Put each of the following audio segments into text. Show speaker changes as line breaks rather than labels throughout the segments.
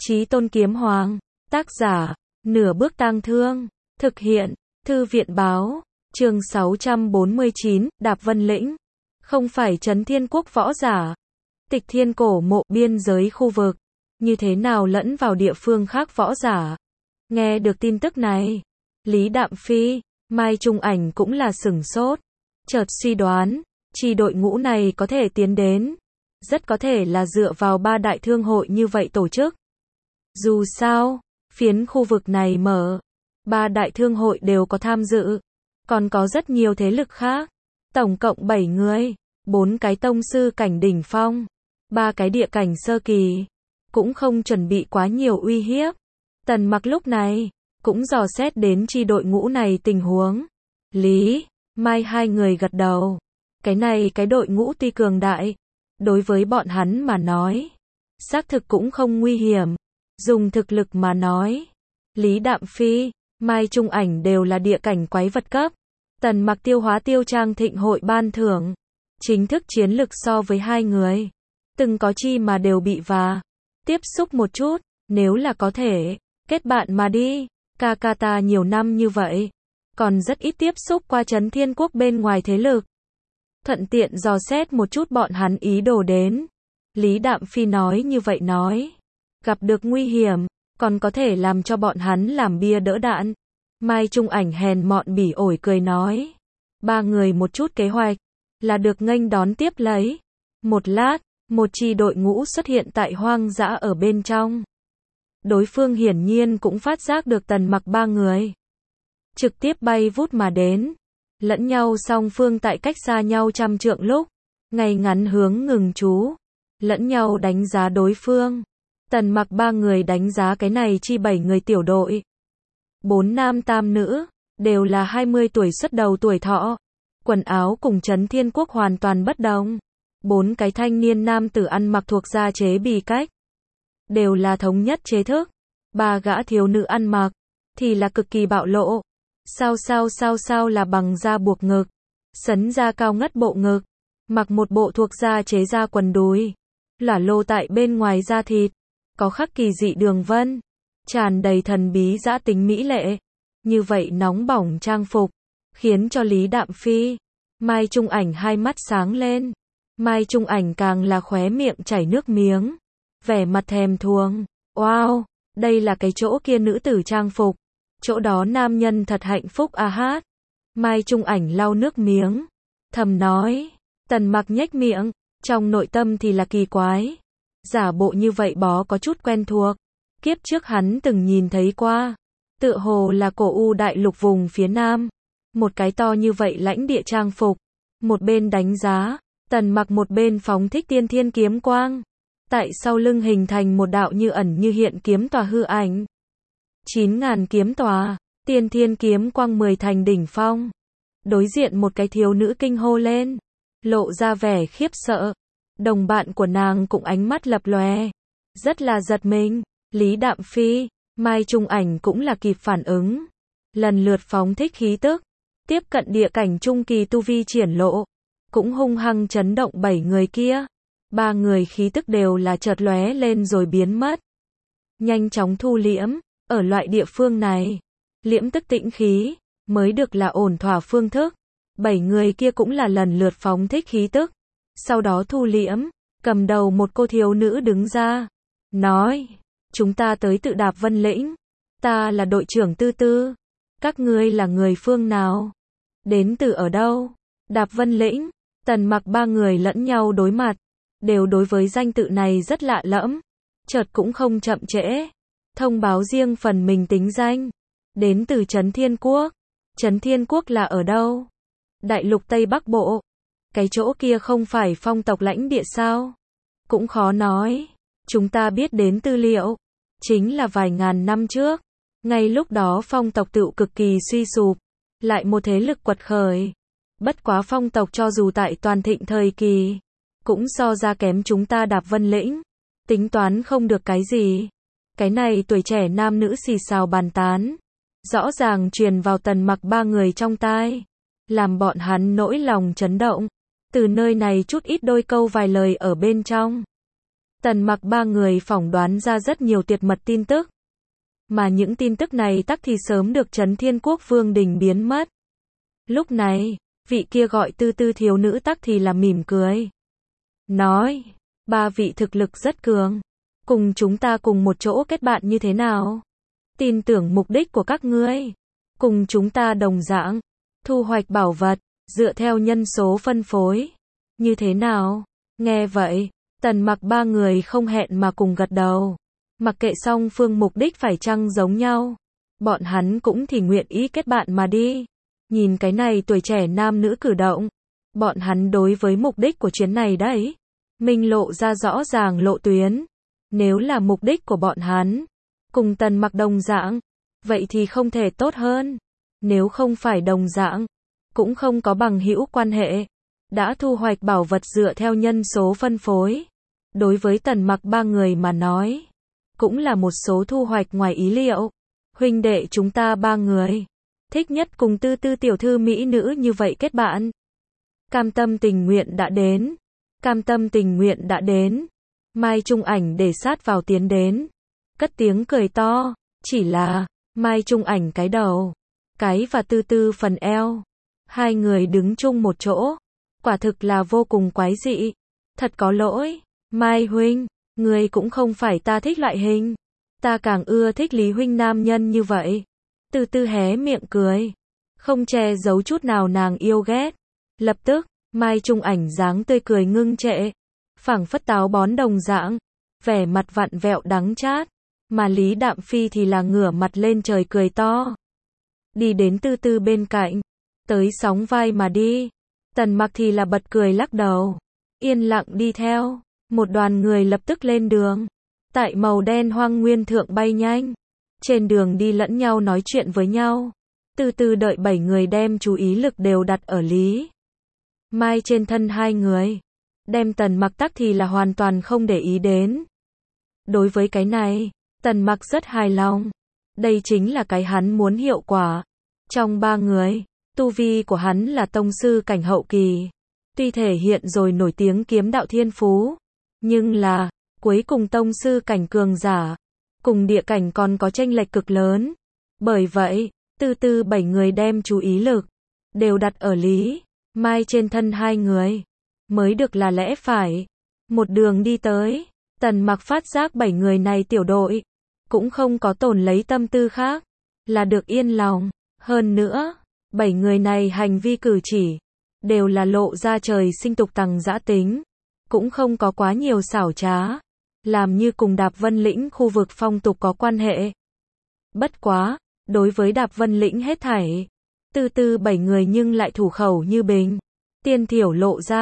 Chí Tôn Kiếm Hoàng, tác giả, Nửa Bước Tang Thương, thực hiện, Thư viện Báo, chương 649, Đạp Vân Lĩnh, không phải Trấn Thiên Quốc võ giả. Tịch Thiên cổ mộ biên giới khu vực, như thế nào lẫn vào địa phương khác võ giả. Nghe được tin tức này, Lý Đạm Phi, Mai Trung Ảnh cũng là sửng sốt, chợt suy đoán, chi đội ngũ này có thể tiến đến, rất có thể là dựa vào ba đại thương hội như vậy tổ chức. Dù sao, phiến khu vực này mở, ba đại thương hội đều có tham dự, còn có rất nhiều thế lực khác, tổng cộng 7 người, 4 cái tông sư cảnh đỉnh phong, 3 cái địa cảnh sơ kỳ, cũng không chuẩn bị quá nhiều uy hiếp. Tần Mặc lúc này cũng dò xét đến chi đội ngũ này tình huống. Lý, Mai hai người gật đầu. Cái đội ngũ tuy cường đại, đối với bọn hắn mà nói, xác thực cũng không nguy hiểm. Dùng thực lực mà nói, Lý Đạm Phi, Mai Trung Ảnh đều là địa cảnh quái vật cấp. Tần Mặc tiêu hóa tiêu trang thịnh hội ban thưởng, chính thức chiến lực so với hai người. Từng có chi mà đều bị tiếp xúc một chút, nếu là có thể, kết bạn mà đi. Ca ta nhiều năm như vậy, còn rất ít tiếp xúc qua Trấn Thiên Quốc bên ngoài thế lực. Thuận tiện dò xét một chút bọn hắn ý đồ đến. Lý Đạm Phi nói như vậy nói, gặp được nguy hiểm, còn có thể làm cho bọn hắn làm bia đỡ đạn. Mai Trung Ảnh hèn mọn bỉ ổi cười nói, ba người một chút kế hoạch, là được nghênh đón tiếp lấy. Một lát, một chi đội ngũ xuất hiện tại hoang dã ở bên trong. Đối phương hiển nhiên cũng phát giác được Tần Mặc ba người, trực tiếp bay vút mà đến, lẫn nhau song phương tại cách xa nhau trăm trượng lúc, ngay ngắn hướng ngừng trú, lẫn nhau đánh giá đối phương. Tần Mặc ba người đánh giá cái này chi 7 người tiểu đội, 4 nam tam nữ, đều là 20 tuổi xuất đầu tuổi thọ, quần áo cùng Trấn Thiên Quốc hoàn toàn bất đồng. 4 cái thanh niên nam tử ăn mặc thuộc gia chế bì cách, đều là thống nhất chế thức. 3 gã thiếu nữ ăn mặc thì là cực kỳ bạo lộ, sao là bằng da buộc ngực, sấn da cao ngất bộ ngực, mặc một bộ thuộc gia chế da quần đùi, lả lô tại bên ngoài da thịt, có khắc kỳ dị đường vân, tràn đầy thần bí dã tính mỹ lệ. Như vậy nóng bỏng trang phục, khiến cho Lý Đạm Phi, Mai Trung Ảnh hai mắt sáng lên. Mai Trung Ảnh càng là khóe miệng chảy nước miếng, vẻ mặt thèm thuồng. Wow, đây là cái chỗ kia nữ tử trang phục, chỗ đó nam nhân thật hạnh phúc a hát. Mai Trung Ảnh lau nước miếng, thầm nói. Tần Mặc nhếch miệng, trong nội tâm thì là kỳ quái, giả bộ như vậy bó có chút quen thuộc, kiếp trước hắn từng nhìn thấy qua, tựa hồ là cổ U đại lục vùng phía nam, một cái to như vậy lãnh địa trang phục. Một bên đánh giá, Tần Mặc một bên phóng thích tiên thiên kiếm quang, tại sau lưng hình thành một đạo như ẩn như hiện kiếm tòa hư ảnh. 9.000 kiếm tòa, tiên thiên kiếm quang 10 thành đỉnh phong. Đối diện một cái thiếu nữ kinh hô lên, lộ ra vẻ khiếp sợ. Đồng bạn của nàng cũng ánh mắt lập lòe, rất là giật mình. Lý Đạm Phi, Mai Trung Ảnh cũng là kịp phản ứng, lần lượt phóng thích khí tức, tiếp cận địa cảnh trung kỳ tu vi triển lộ, cũng hung hăng chấn động 7 người kia. 3 người khí tức đều là chợt lóe lên rồi biến mất, nhanh chóng thu liễm. Ở loại địa phương này, liễm tức tĩnh khí mới được là ổn thỏa phương thức. 7 người kia cũng là lần lượt phóng thích khí tức, sau đó thu liễm. Cầm đầu một cô thiếu nữ đứng ra, nói, chúng ta tới tự Đạp Vân Lĩnh, ta là đội trưởng Tư Tư, các ngươi là người phương nào, đến từ ở đâu? Đạp Vân Lĩnh. Tần Mặc ba người lẫn nhau đối mặt, đều đối với danh tự này rất lạ lẫm, chợt cũng không chậm trễ, thông báo riêng phần mình tính danh. Đến từ Trấn Thiên Quốc. Trấn Thiên Quốc là ở đâu? Đại lục Tây Bắc Bộ. Cái chỗ kia không phải phong tộc lãnh địa sao? Cũng khó nói. Chúng ta biết đến tư liệu, chính là vài ngàn năm trước, ngay lúc đó phong tộc tựu cực kỳ suy sụp, lại một thế lực quật khởi. Bất quá phong tộc cho dù tại toàn thịnh thời kỳ, cũng so ra kém chúng ta Đạp Vân Lĩnh, tính toán không được cái gì. Cái này tuổi trẻ nam nữ xì xào bàn tán, rõ ràng truyền vào Tần Mặc ba người trong tai, làm bọn hắn nỗi lòng chấn động. Từ nơi này chút ít đôi câu vài lời ở bên trong, Tần Mặc ba người phỏng đoán ra rất nhiều tuyệt mật tin tức. Mà những tin tức này tắc thì sớm được Chấn Thiên Quốc Vương Đình biến mất. Lúc này, vị kia gọi Tư Tư thiếu nữ tắc thì là mỉm cười. Nói, ba vị thực lực rất cường. Cùng chúng ta cùng một chỗ kết bạn như thế nào? Tin tưởng mục đích của các ngươi. Cùng chúng ta đồng dạng. Thu hoạch bảo vật, dựa theo nhân số phân phối. Như thế nào? Nghe vậy, Tần Mặc ba người không hẹn mà cùng gật đầu. Mặc kệ song phương mục đích phải chăng giống nhau. Bọn hắn cũng thì nguyện ý kết bạn mà đi. Nhìn cái này tuổi trẻ nam nữ cử động. Bọn hắn đối với mục đích của chuyến này đấy. Minh lộ ra rõ ràng lộ tuyến. Nếu là mục đích của bọn hắn. Cùng Tần Mặc đồng dạng. Vậy thì không thể tốt hơn. Nếu không phải đồng dạng. Cũng không có bằng hữu quan hệ. Đã thu hoạch bảo vật dựa theo nhân số phân phối. Đối với Tần Mặc ba người mà nói. Cũng là một số thu hoạch ngoài ý liệu. Huynh đệ chúng ta ba người. Thích nhất cùng Tư Tư tiểu thư mỹ nữ như vậy kết bạn. Cam tâm tình nguyện đã đến. Cam tâm tình nguyện đã đến. Mai Trung Ảnh để sát vào tiến đến. Cất tiếng cười to. Chỉ là, Mai Trung Ảnh cái đầu. Cái và Tư Tư phần eo. Hai người đứng chung một chỗ. Quả thực là vô cùng quái dị. Thật có lỗi. Mai huynh, người cũng không phải ta thích loại hình. Ta càng ưa thích Lý huynh nam nhân như vậy. Tư Tư hé miệng cười. Không che giấu chút nào nàng yêu ghét. Lập tức, Mai Trung Ảnh dáng tươi cười ngưng trệ. Phảng phất táo bón đồng dạng. Vẻ mặt vặn vẹo đắng chát. Mà Lý Đạm Phi thì là ngửa mặt lên trời cười to. Đi đến Tư Tư bên cạnh. Tới sóng vai mà đi. Tần Mặc thì là bật cười lắc đầu. Yên lặng đi theo. Một đoàn người lập tức lên đường. Tại màu đen hoang nguyên thượng bay nhanh. Trên đường đi lẫn nhau nói chuyện với nhau. Từ từ đợi 7 người đem chú ý lực đều đặt ở Lý Mai trên thân hai người. Đem Tần Mặc tắc thì là hoàn toàn không để ý đến. Đối với cái này, Tần Mặc rất hài lòng. Đây chính là cái hắn muốn hiệu quả. Trong ba người, tu vi của hắn là tông sư cảnh hậu kỳ. Tuy thể hiện rồi nổi tiếng kiếm đạo thiên phú. Nhưng là, cuối cùng tông sư cảnh cường giả. Cùng địa cảnh còn có chênh lệch cực lớn. Bởi vậy, từ từ 7 người đem chú ý lực. Đều đặt ở Lý Mai trên thân hai người. Mới được là lẽ phải. Một đường đi tới. Tần Mặc phát giác 7 người này tiểu đội. Cũng không có tổn lấy tâm tư khác. Là được yên lòng. Hơn nữa, 7 người này hành vi cử chỉ. Đều là lộ ra trời sinh tục tằng dã tính. Cũng không có quá nhiều xảo trá. Làm như cùng Đạp Vân Lĩnh khu vực phong tục có quan hệ. Bất quá, đối với Đạp Vân Lĩnh hết thảy. Từ từ 7 người nhưng lại thủ khẩu như bình. Tiên thiểu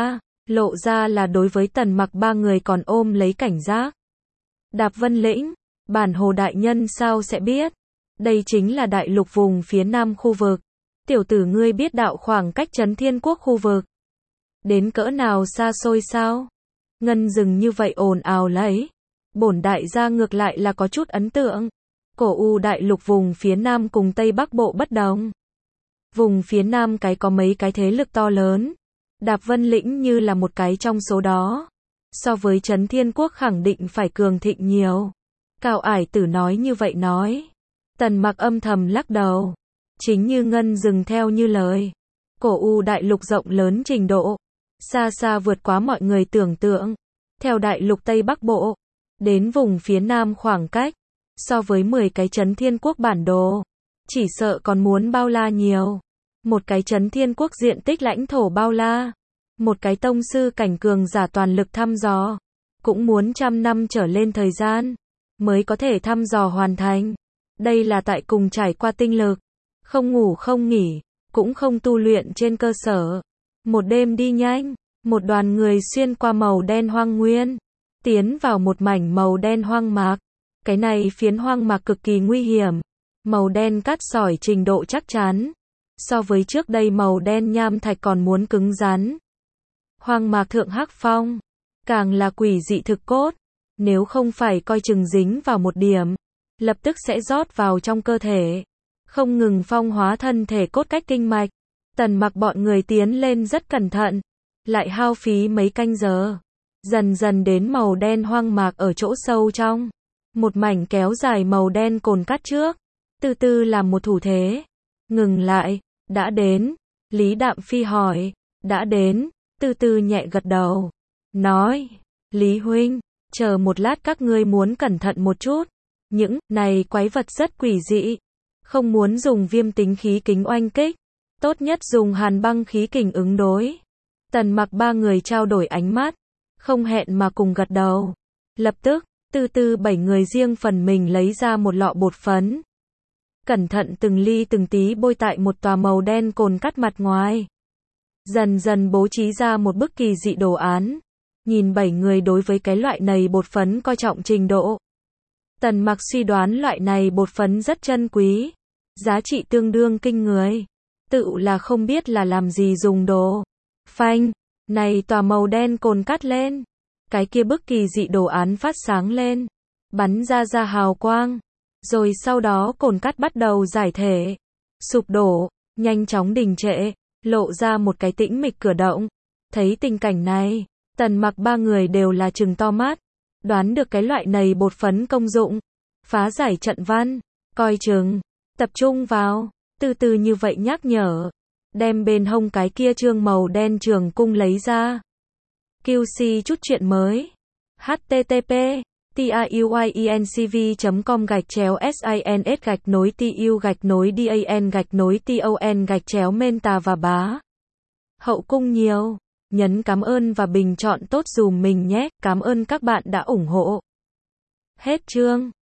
lộ ra là đối với Tần Mặc ba người còn ôm lấy cảnh giác. Đạp Vân Lĩnh, bản hồ đại nhân sao sẽ biết. Đây chính là đại lục vùng phía nam khu vực. Tiểu tử ngươi biết đạo khoảng cách Chấn Thiên Quốc khu vực. Đến cỡ nào xa xôi sao? Ngân rừng như vậy ồn ào lấy. Bổn đại gia ngược lại là có chút ấn tượng. Cổ U đại lục vùng phía nam cùng Tây Bắc Bộ bất đồng. Vùng phía nam cái có mấy cái thế lực to lớn. Đạp Vân Lĩnh như là một cái trong số đó. So với Chấn Thiên Quốc khẳng định phải cường thịnh nhiều. Cao Ải Tử nói như vậy nói. Tần Mặc âm thầm lắc đầu. Chính như Ngân rừng theo như lời. Cổ U đại lục rộng lớn trình độ. Xa xa vượt quá mọi người tưởng tượng. Theo đại lục Tây Bắc Bộ. Đến vùng phía nam khoảng cách. So với 10 cái Chấn Thiên Quốc bản đồ. Chỉ sợ còn muốn bao la nhiều. Một cái Chấn Thiên Quốc diện tích lãnh thổ bao la. Một cái tông sư cảnh cường giả toàn lực thăm dò. Cũng muốn 100 năm trở lên thời gian. Mới có thể thăm dò hoàn thành. Đây là tại cùng trải qua tinh lực. Không ngủ không nghỉ. Cũng không tu luyện trên cơ sở. Một đêm đi nhanh. Một đoàn người xuyên qua màu đen hoang nguyên. Tiến vào một mảnh màu đen hoang mạc. Cái này phiến hoang mạc cực kỳ nguy hiểm. Màu đen cát sỏi trình độ chắc chắn. So với trước đây màu đen nham thạch còn muốn cứng rắn. Hoang mạc thượng hắc phong. Càng là quỷ dị thực cốt. Nếu không phải coi chừng dính vào một điểm. Lập tức sẽ rót vào trong cơ thể. Không ngừng phong hóa thân thể cốt cách kinh mạch. Tần Mặc bọn người tiến lên rất cẩn thận. Lại hao phí mấy canh giờ. dần dần đến màu đen hoang mạc ở chỗ sâu trong. Một mảnh kéo dài màu đen cồn cắt trước, từ từ làm một thủ thế. Ngừng lại, đã đến. Lý Đạm Phi hỏi, đã đến, từ từ nhẹ gật đầu. Nói, Lý huynh, chờ một lát các ngươi muốn cẩn thận một chút. Những này quái vật rất quỷ dị. Không muốn dùng viêm tính khí kính oanh kích. Tốt nhất dùng hàn băng khí kình ứng đối. Tần Mặc ba người trao đổi ánh mắt. Không hẹn mà cùng gật đầu. Lập tức, từ từ 7 người riêng phần mình lấy ra một lọ bột phấn. Cẩn thận từng ly từng tí bôi tại một tòa màu đen cồn cắt mặt ngoài. Dần dần bố trí ra một bức kỳ dị đồ án. Nhìn 7 người đối với cái loại này bột phấn coi trọng trình độ. Tần Mặc suy đoán loại này bột phấn rất chân quý. Giá trị tương đương kinh người. Tự là không biết là làm gì dùng đồ. Phanh, này tòa màu đen cồn cắt lên. Cái kia bức kỳ dị đồ án phát sáng lên. Bắn ra hào quang. Rồi sau đó cồn cắt bắt đầu giải thể. Sụp đổ, nhanh chóng đình trệ. Lộ ra một cái tĩnh mịch cửa động. Thấy tình cảnh này, Tần Mặc ba người đều là trừng to mắt. Đoán được cái loại này bột phấn công dụng. Phá giải trận văn. Coi chừng. Tập trung vào. Từ từ như vậy nhắc nhở. Đem bên hông cái kia trương màu đen trường cung lấy ra. QC chút chuyện mới. http tayuincv.com/sins-tu-dan-menta và bá. Hậu cung nhiều. Nhấn cảm ơn và bình chọn tốt dùm mình nhé. Cảm ơn các bạn đã ủng hộ. Hết chương.